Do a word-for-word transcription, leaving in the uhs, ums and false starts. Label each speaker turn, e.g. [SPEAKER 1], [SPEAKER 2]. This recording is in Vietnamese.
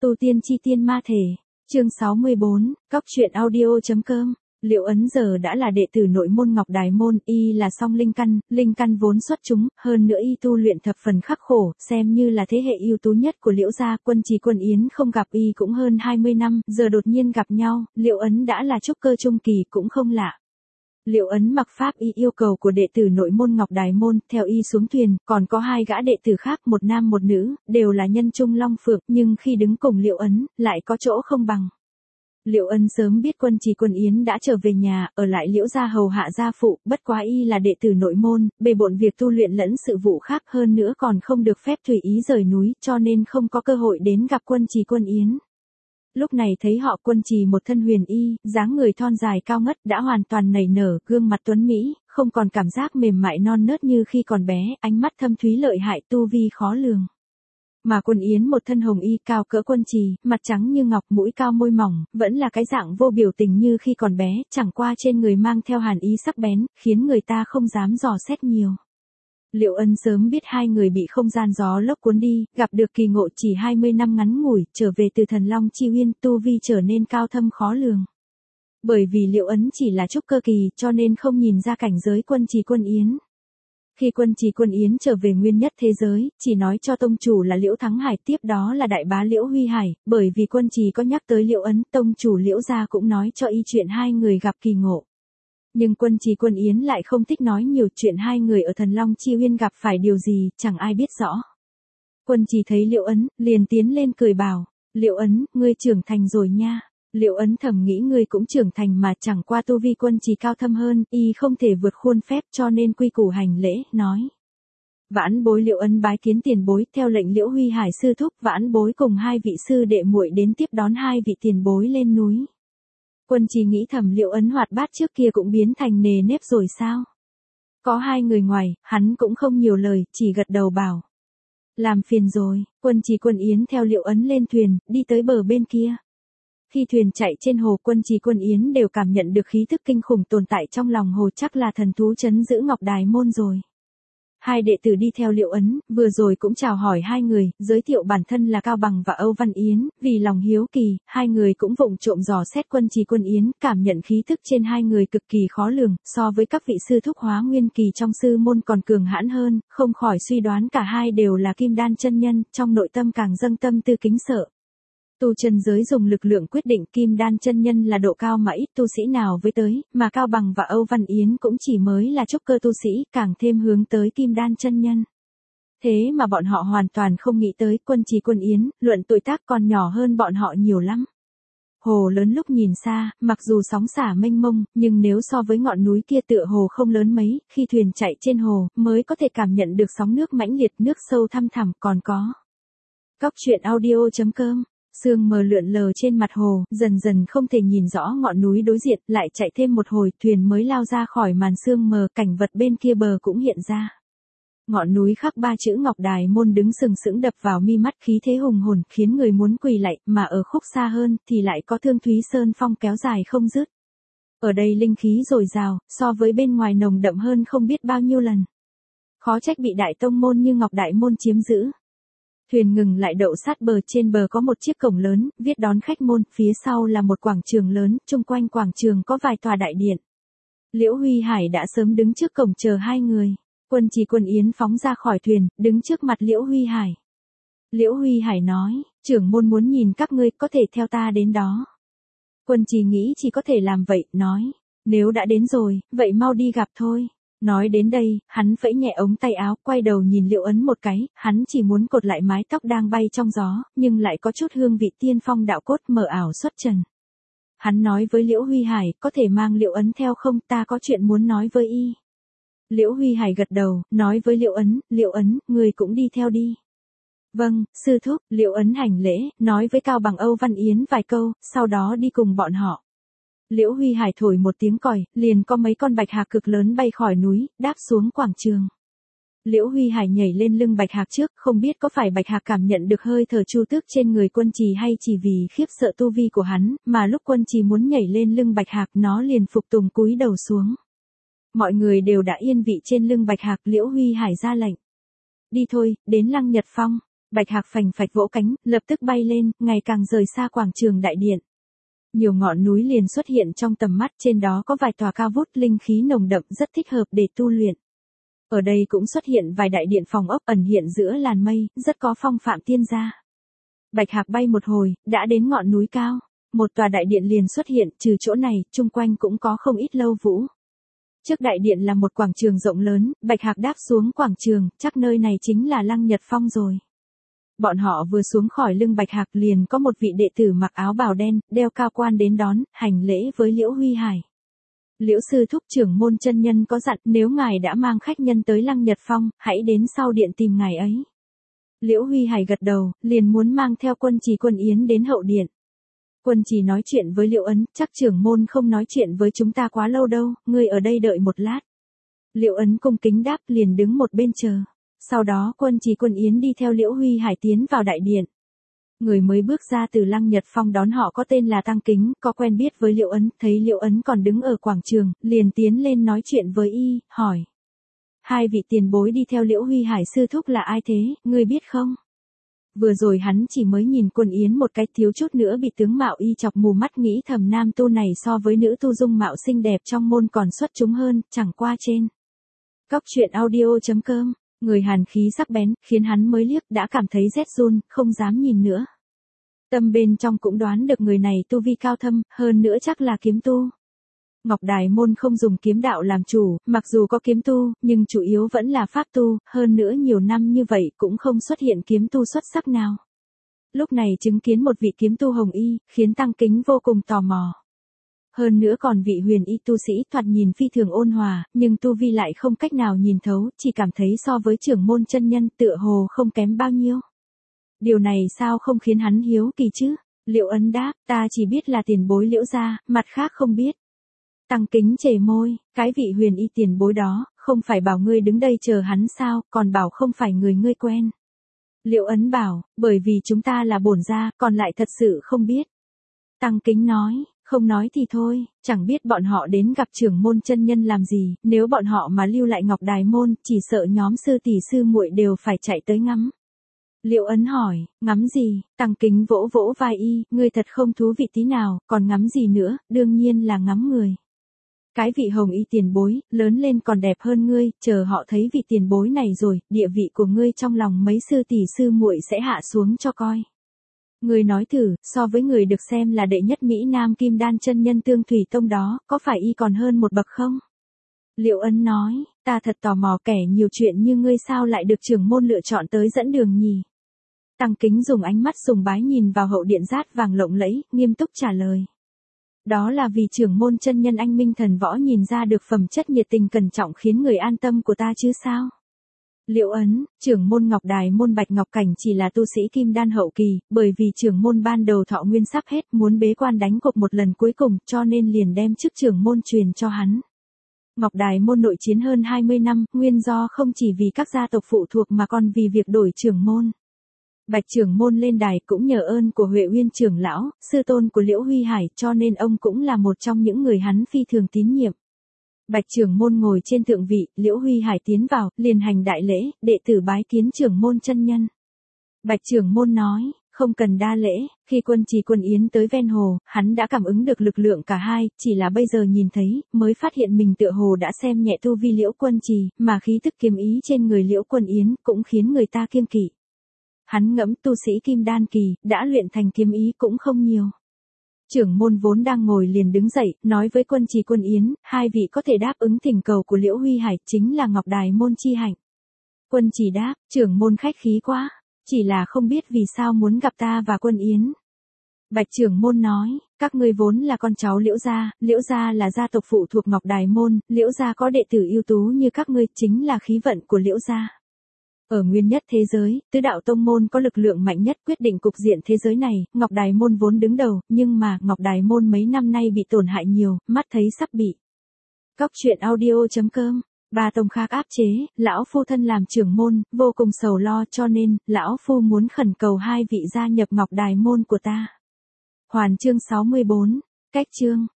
[SPEAKER 1] Tu tiên chi tiên ma thể, chương sáu mươi bốn, cóc truyện audio.com. Liệu Ấn giờ đã là đệ tử nội môn Ngọc Đài môn, y là song linh căn, linh căn vốn xuất chúng, hơn nữa y tu luyện thập phần khắc khổ, xem như là thế hệ ưu tú nhất của Liễu gia. Quân Trì Quân Yến không gặp y cũng hơn hai mươi năm, giờ đột nhiên gặp nhau, Liệu Ấn đã là trúc cơ trung kỳ cũng không lạ. Liệu Ấn mặc pháp y yêu cầu của đệ tử nội môn Ngọc Đài môn, theo y xuống thuyền, còn có hai gã đệ tử khác, một nam một nữ, đều là nhân trung long phượng, nhưng khi đứng cùng Liệu Ấn, lại có chỗ không bằng. Liệu Ấn sớm biết Quân Trì Quân Yến đã trở về nhà, ở lại Liễu gia hầu hạ gia phụ, bất quá y là đệ tử nội môn, bề bộn việc tu luyện lẫn sự vụ khác, hơn nữa còn không được phép tùy ý rời núi, cho nên không có cơ hội đến gặp Quân Trì Quân Yến. Lúc này thấy họ Quân Trì một thân huyền y, dáng người thon dài cao ngất, đã hoàn toàn nảy nở, gương mặt tuấn mỹ, không còn cảm giác mềm mại non nớt như khi còn bé, ánh mắt thâm thúy lợi hại, tu vi khó lường. Mà Quân Yến một thân hồng y cao cỡ Quân Trì, mặt trắng như ngọc, mũi cao môi mỏng, vẫn là cái dạng vô biểu tình như khi còn bé, chẳng qua trên người mang theo hàn ý sắc bén, khiến người ta không dám dò xét nhiều. Liệu Ấn sớm biết hai người bị không gian gió lốc cuốn đi, gặp được kỳ ngộ chỉ hai mươi năm ngắn ngủi, trở về từ Thần Long Chi Uyên, tu vi trở nên cao thâm khó lường. Bởi vì Liệu Ấn chỉ là trúc cơ kỳ, cho nên không nhìn ra cảnh giới Quân Trì Quân Yến. Khi Quân Trì Quân Yến trở về nguyên nhất thế giới, chỉ nói cho tông chủ là Liễu Thắng Hải, tiếp đó là đại bá Liễu Huy Hải, bởi vì Quân Trì có nhắc tới Liệu Ấn, tông chủ Liễu gia cũng nói cho y chuyện hai người gặp kỳ ngộ. Nhưng Quân Trì Quân Yến lại không thích nói nhiều, chuyện hai người ở Thần Long Chi Uyên gặp phải điều gì, chẳng ai biết rõ. Quân Trì thấy Liệu Ấn, liền tiến lên cười bảo, Liệu Ấn, ngươi trưởng thành rồi nha. Liệu Ấn thầm nghĩ ngươi cũng trưởng thành mà, chẳng qua tu vi Quân Trì cao thâm hơn, y không thể vượt khuôn phép, cho nên quy củ hành lễ, nói. Vãn bối Liệu Ấn bái kiến tiền bối, theo lệnh Liễu Huy Hải sư thúc, vãn bối cùng hai vị sư đệ muội đến tiếp đón hai vị tiền bối lên núi. Quân Trì nghĩ thầm Liệu Ấn hoạt bát trước kia cũng biến thành nề nếp rồi sao? Có hai người ngoài, hắn cũng không nhiều lời, chỉ gật đầu bảo. Làm phiền rồi. Quân Trì Quân Yến theo Liệu Ấn lên thuyền, đi tới bờ bên kia. Khi thuyền chạy trên hồ, Quân Trì Quân Yến đều cảm nhận được khí thức kinh khủng tồn tại trong lòng hồ, chắc là thần thú trấn giữ Ngọc Đài môn rồi. Hai đệ tử đi theo Liệu Ấn, vừa rồi cũng chào hỏi hai người, giới thiệu bản thân là Cao Bằng và Âu Văn Yến, vì lòng hiếu kỳ, hai người cũng vụng trộm dò xét Quân Trì Quân Yến, cảm nhận khí thức trên hai người cực kỳ khó lường, so với các vị sư thúc hóa nguyên kỳ trong sư môn còn cường hãn hơn, không khỏi suy đoán cả hai đều là kim đan chân nhân, trong nội tâm càng dâng tâm tư kính sợ. Tu chân giới dùng lực lượng quyết định, kim đan chân nhân là độ cao mà ít tu sĩ nào với tới, mà Cao Bằng và Âu Văn Yến cũng chỉ mới là trúc cơ tu sĩ, càng thêm hướng tới kim đan chân nhân. Thế mà bọn họ hoàn toàn không nghĩ tới Quân Trì Quân Yến, luận tuổi tác còn nhỏ hơn bọn họ nhiều lắm. Hồ lớn lúc nhìn xa, mặc dù sóng xả mênh mông, nhưng nếu so với ngọn núi kia tựa hồ không lớn mấy, khi thuyền chạy trên hồ, mới có thể cảm nhận được sóng nước mãnh liệt, nước sâu thăm thẳm, còn có. Cóc truyện audio.com. Sương mờ lượn lờ trên mặt hồ, dần dần không thể nhìn rõ ngọn núi đối diện, lại chạy thêm một hồi, thuyền mới lao ra khỏi màn sương mờ, cảnh vật bên kia bờ cũng hiện ra. Ngọn núi khắc ba chữ Ngọc Đài môn đứng sừng sững đập vào mi mắt, khí thế hùng hồn, khiến người muốn quỳ lạy, mà ở khúc xa hơn, thì lại có Thương Thúy Sơn phong kéo dài không dứt. Ở đây linh khí dồi dào, so với bên ngoài nồng đậm hơn không biết bao nhiêu lần. Khó trách bị đại tông môn như Ngọc Đại môn chiếm giữ. Thuyền ngừng lại đậu sát bờ, trên bờ có một chiếc cổng lớn, viết đón khách môn, phía sau là một quảng trường lớn, chung quanh quảng trường có vài tòa đại điện. Liễu Huy Hải đã sớm đứng trước cổng chờ hai người. Quân Trì Quân Yến phóng ra khỏi thuyền, đứng trước mặt Liễu Huy Hải. Liễu Huy Hải nói, trưởng môn muốn nhìn các ngươi, có thể theo ta đến đó. Quân Trì nghĩ chỉ có thể làm vậy, nói, nếu đã đến rồi, vậy mau đi gặp thôi. Nói đến đây, hắn vẫy nhẹ ống tay áo, quay đầu nhìn Liệu Ấn một cái, hắn chỉ muốn cột lại mái tóc đang bay trong gió, nhưng lại có chút hương vị tiên phong đạo cốt mờ ảo xuất trần. Hắn nói với Liễu Huy Hải, có thể mang Liệu Ấn theo không, ta có chuyện muốn nói với y. Liễu Huy Hải gật đầu, nói với Liệu Ấn, Liệu Ấn, người cũng đi theo đi. Vâng, sư thúc. Liệu Ấn hành lễ, nói với Cao Bằng Âu Văn Yến vài câu, sau đó đi cùng bọn họ. Liễu Huy Hải thổi một tiếng còi, liền có mấy con bạch hạc cực lớn bay khỏi núi, đáp xuống quảng trường. Liễu Huy Hải nhảy lên lưng bạch hạc trước, không biết có phải bạch hạc cảm nhận được hơi thở chu tước trên người Quân Trì hay chỉ vì khiếp sợ tu vi của hắn, mà lúc Quân Trì muốn nhảy lên lưng bạch hạc nó liền phục tùng cúi đầu xuống. Mọi người đều đã yên vị trên lưng bạch hạc, Liễu Huy Hải ra lệnh. Đi thôi, đến Lăng Nhật Phong. Bạch Hạc phành phạch vỗ cánh, lập tức bay lên, ngày càng rời xa quảng trường đại điện. Nhiều ngọn núi liền xuất hiện trong tầm mắt, trên đó có vài tòa cao vút, linh khí nồng đậm, rất thích hợp để tu luyện. Ở đây cũng xuất hiện vài đại điện phòng ốc ẩn hiện giữa làn mây, rất có phong phạm tiên gia. Bạch Hạc bay một hồi, đã đến ngọn núi cao. Một tòa đại điện liền xuất hiện, trừ chỗ này, chung quanh cũng có không ít lâu vũ. Trước đại điện là một quảng trường rộng lớn, Bạch Hạc đáp xuống quảng trường, chắc nơi này chính là Lăng Nhật Phong rồi. Bọn họ vừa xuống khỏi lưng Bạch Hạc liền có một vị đệ tử mặc áo bào đen, đeo cao quan đến đón, hành lễ với Liễu Huy Hải. Liễu sư thúc trưởng môn chân nhân có dặn, nếu ngài đã mang khách nhân tới Lăng Nhật Phong, hãy đến sau điện tìm ngài ấy. Liễu Huy Hải gật đầu, liền muốn mang theo Quân Trì Quân Yến đến hậu điện. Quân Trì nói chuyện với Liễu Ấn, chắc trưởng môn không nói chuyện với chúng ta quá lâu đâu, ngươi ở đây đợi một lát. Liễu Ấn cung kính đáp, liền đứng một bên chờ. Sau đó Quân Trì Quân Yến đi theo Liễu Huy Hải tiến vào đại điện. Người mới bước ra từ Lăng Nhật Phong đón họ có tên là Tăng Kính, có quen biết với Liễu Ấn, thấy Liễu Ấn còn đứng ở quảng trường, liền tiến lên nói chuyện với y, hỏi. Hai vị tiền bối đi theo Liễu Huy Hải sư thúc là ai thế, ngươi biết không? Vừa rồi hắn chỉ mới nhìn Quân Yến một cái, thiếu chút nữa bị tướng mạo y chọc mù mắt, nghĩ thầm nam tu này so với nữ tu dung mạo xinh đẹp trong môn còn xuất chúng hơn, chẳng qua trên. Cóc truyện audio chấm com, người hàn khí sắc bén, khiến hắn mới liếc đã cảm thấy rét run, không dám nhìn nữa. Tâm bên trong cũng đoán được người này tu vi cao thâm, hơn nữa chắc là kiếm tu. Ngọc Đài môn không dùng kiếm đạo làm chủ, mặc dù có kiếm tu, nhưng chủ yếu vẫn là pháp tu, hơn nữa nhiều năm như vậy cũng không xuất hiện kiếm tu xuất sắc nào. Lúc này chứng kiến một vị kiếm tu hồng y, khiến Tăng Kính vô cùng tò mò. Hơn nữa còn vị huyền y tu sĩ thoạt nhìn phi thường ôn hòa, nhưng tu vi lại không cách nào nhìn thấu, chỉ cảm thấy so với trưởng môn chân nhân tựa hồ không kém bao nhiêu. Điều này sao không khiến hắn hiếu kỳ chứ? Liễu Ấn đáp, ta chỉ biết là tiền bối Liễu gia, mặt khác không biết. Tăng Kính chề môi, cái vị huyền y tiền bối đó, không phải bảo ngươi đứng đây chờ hắn sao, còn bảo không phải người ngươi quen. Liễu Ấn bảo, bởi vì chúng ta là bổn gia, còn lại thật sự không biết. Tăng Kính nói, không nói thì thôi, chẳng biết bọn họ đến gặp trưởng môn chân nhân làm gì, nếu bọn họ mà lưu lại Ngọc Đài môn, chỉ sợ nhóm sư tỷ sư muội đều phải chạy tới ngắm. Liễu Ấn hỏi, ngắm gì? Tăng Kính vỗ vỗ vai y, ngươi thật không thú vị tí nào, còn ngắm gì nữa, đương nhiên là ngắm người. Cái vị hồng y tiền bối, lớn lên còn đẹp hơn ngươi, chờ họ thấy vị tiền bối này rồi, địa vị của ngươi trong lòng mấy sư tỷ sư muội sẽ hạ xuống cho coi. Ngươi nói thử, so với người được xem là đệ nhất Mỹ Nam Kim Đan chân nhân Tương Thủy Tông đó, có phải y còn hơn một bậc không? Liễu Ấn nói, ta thật tò mò kẻ nhiều chuyện như ngươi sao lại được trưởng môn lựa chọn tới dẫn đường nhỉ? Tăng Kính dùng ánh mắt sùng bái nhìn vào hậu điện rát vàng lộng lẫy, nghiêm túc trả lời. Đó là vì trưởng môn chân nhân anh minh thần võ nhìn ra được phẩm chất nhiệt tình cẩn trọng khiến người an tâm của ta chứ sao? Liễu Ấn, trưởng môn Ngọc Đài môn Bạch Ngọc Cảnh chỉ là tu sĩ kim đan hậu kỳ, bởi vì trưởng môn ban đầu thọ nguyên sắp hết muốn bế quan đánh cuộc một lần cuối cùng cho nên liền đem chức trưởng môn truyền cho hắn. Ngọc Đài môn nội chiến hơn hai mươi năm, nguyên do không chỉ vì các gia tộc phụ thuộc mà còn vì việc đổi trưởng môn. Bạch trưởng môn lên đài cũng nhờ ơn của Huệ Uyên trưởng lão, sư tôn của Liễu Huy Hải, cho nên ông cũng là một trong những người hắn phi thường tín nhiệm. Bạch trưởng môn ngồi trên thượng vị, Liễu Huy Hải tiến vào, liền hành đại lễ, đệ tử bái kiến trưởng môn chân nhân. Bạch trưởng môn nói, không cần đa lễ, khi Quân Trì Quân Yến tới ven hồ, hắn đã cảm ứng được lực lượng cả hai, chỉ là bây giờ nhìn thấy, mới phát hiện mình tựa hồ đã xem nhẹ tu vi Liễu Quân Trì, mà khí tức kiếm ý trên người Liễu Quân Yến cũng khiến người ta kiêng kỵ. Hắn ngẫm tu sĩ kim đan kỳ, đã luyện thành kiếm ý cũng không nhiều. Trưởng môn vốn đang ngồi liền đứng dậy, nói với Quân Trì Quân Yến, hai vị có thể đáp ứng thỉnh cầu của Liễu Huy Hải, chính là Ngọc Đài môn chi hạnh. Quân Trì đáp, trưởng môn khách khí quá, chỉ là không biết vì sao muốn gặp ta và Quân Yến. Bạch trưởng môn nói, các ngươi vốn là con cháu Liễu gia, Liễu gia là gia tộc phụ thuộc Ngọc Đài môn, Liễu gia có đệ tử ưu tú như các ngươi, chính là khí vận của Liễu gia. Ở nguyên nhất thế giới, tứ đạo tông môn có lực lượng mạnh nhất quyết định cục diện thế giới này, Ngọc Đài môn vốn đứng đầu, nhưng mà Ngọc Đài môn mấy năm nay bị tổn hại nhiều, mắt thấy sắp bị. Cóc truyện audio chấm com, ba tông khác áp chế, lão phu thân làm trưởng môn, vô cùng sầu lo cho nên, lão phu muốn khẩn cầu hai vị gia nhập Ngọc Đài môn của ta. Hoàn chương sáu mươi bốn, cách chương.